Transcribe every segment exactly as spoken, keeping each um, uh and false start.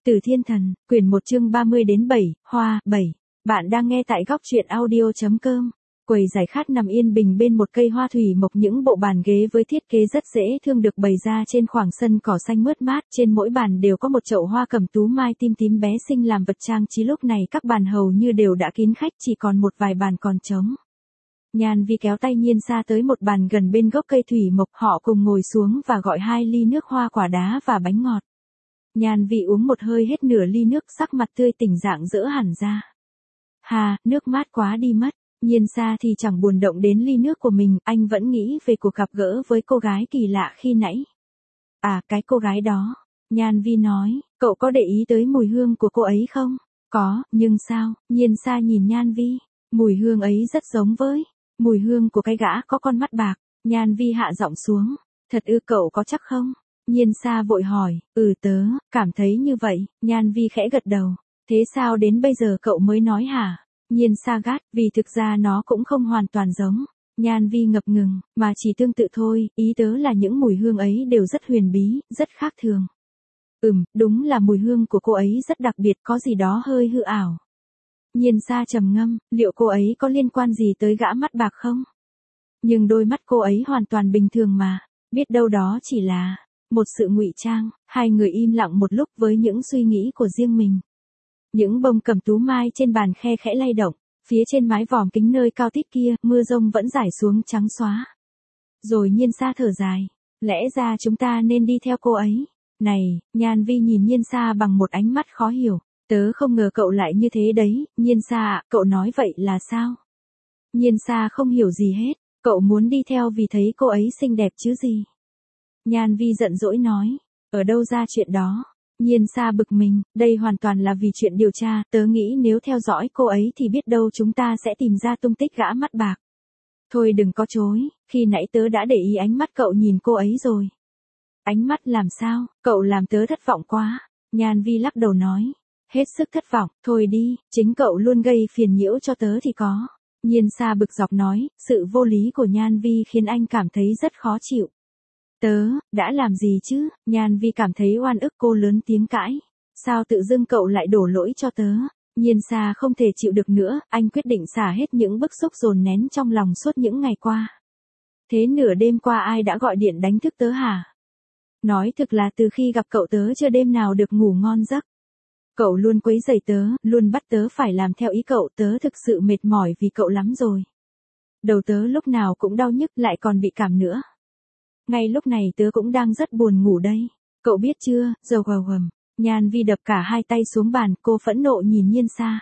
Từ Thiên Thần, quyển một chương ba mươi đến bảy, Hoa, bảy. Bạn đang nghe tại góc truyện audio chấm com. Quầy giải khát nằm yên bình bên một cây hoa thủy mộc, những bộ bàn ghế với thiết kế rất dễ thương được bày ra trên khoảng sân cỏ xanh mướt mát, trên mỗi bàn đều có một chậu hoa cẩm tú mai tim tím bé xinh làm vật trang trí. Lúc này các bàn hầu như đều đã kín khách, chỉ còn một vài bàn còn trống. Nhan Vi kéo tay Nhiên Sa tới một bàn gần bên gốc cây thủy mộc, họ cùng ngồi xuống và gọi hai ly nước hoa quả đá và bánh ngọt. Nhan Vi uống một hơi hết nửa ly nước, sắc mặt tươi tỉnh rạng rỡ hẳn ra. Hà, nước mát quá đi mất. Nhiên Sa thì chẳng buồn động đến ly nước của mình, anh vẫn nghĩ về cuộc gặp gỡ với cô gái kỳ lạ khi nãy. À, cái cô gái đó. Nhan Vi nói, cậu có để ý tới mùi hương của cô ấy không? Có, nhưng sao? Nhiên Sa nhìn Nhan Vi. Mùi hương ấy rất giống với mùi hương của cái gã có con mắt bạc. Nhan Vi hạ giọng xuống. Thật ư, cậu có chắc không? Nhiên Sa vội hỏi, ừ tớ, cảm thấy như vậy. Nhan Vi khẽ gật đầu. Thế sao đến bây giờ cậu mới nói hả? Nhiên Sa gắt, vì thực ra nó cũng không hoàn toàn giống. Nhan Vi ngập ngừng, mà chỉ tương tự thôi, ý tớ là những mùi hương ấy đều rất huyền bí, rất khác thường. Ừm, đúng là mùi hương của cô ấy rất đặc biệt, có gì đó hơi hư ảo. Nhiên Sa trầm ngâm, liệu cô ấy có liên quan gì tới gã mắt bạc không? Nhưng đôi mắt cô ấy hoàn toàn bình thường mà, biết đâu đó chỉ là một sự ngụy trang. Hai người im lặng một lúc với những suy nghĩ của riêng mình. Những bông cẩm tú mai trên bàn khe khẽ lay động, phía trên mái vòm kính nơi cao tít kia, mưa rông vẫn rải xuống trắng xóa. Rồi Nhiên Sa thở dài, lẽ ra chúng ta nên đi theo cô ấy. Này, Nhan Vi nhìn Nhiên Sa bằng một ánh mắt khó hiểu, tớ không ngờ cậu lại như thế đấy. Nhiên Sa ạ, cậu nói vậy là sao? Nhiên Sa không hiểu gì hết, cậu muốn đi theo vì thấy cô ấy xinh đẹp chứ gì? Nhan Vi giận dỗi nói, ở đâu ra chuyện đó? Nhiên Sa bực mình, đây hoàn toàn là vì chuyện điều tra, tớ nghĩ nếu theo dõi cô ấy thì biết đâu chúng ta sẽ tìm ra tung tích gã mắt bạc. Thôi đừng có chối, khi nãy tớ đã để ý ánh mắt cậu nhìn cô ấy rồi. Ánh mắt làm sao, cậu làm tớ thất vọng quá. Nhan Vi lắc đầu nói, hết sức thất vọng, thôi đi, chính cậu luôn gây phiền nhiễu cho tớ thì có. Nhiên Sa bực dọc nói, sự vô lý của Nhan Vi khiến anh cảm thấy rất khó chịu. Tớ, đã làm gì chứ? Nhan Vi cảm thấy oan ức, cô lớn tiếng cãi. Sao tự dưng cậu lại đổ lỗi cho tớ? Nhiên Sa không thể chịu được nữa, anh quyết định xả hết những bức xúc dồn nén trong lòng suốt những ngày qua. Thế nửa đêm qua ai đã gọi điện đánh thức tớ hả? Nói thực là từ khi gặp cậu tớ chưa đêm nào được ngủ ngon giấc. Cậu luôn quấy rầy tớ, luôn bắt tớ phải làm theo ý cậu, tớ thực sự mệt mỏi vì cậu lắm rồi. Đầu tớ lúc nào cũng đau nhức, lại còn bị cảm nữa. Ngay lúc này tớ cũng đang rất buồn ngủ đây. Cậu biết chưa, dầu gầu gầm. Nhan Vi đập cả hai tay xuống bàn, cô phẫn nộ nhìn Nhiên Sa.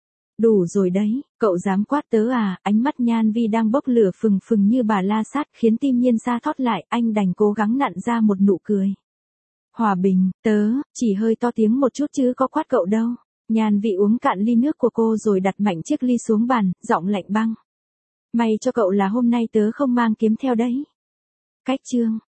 Đủ rồi đấy, cậu dám quát tớ à? Ánh mắt Nhan Vi đang bốc lửa phừng phừng như bà la sát khiến tim Nhiên Sa thót lại, anh đành cố gắng nặn ra một nụ cười. Hòa bình, tớ, chỉ hơi to tiếng một chút chứ có quát cậu đâu. Nhan Vi uống cạn ly nước của cô rồi đặt mạnh chiếc ly xuống bàn, giọng lạnh băng. May cho cậu là hôm nay tớ không mang kiếm theo đấy. Cách chương.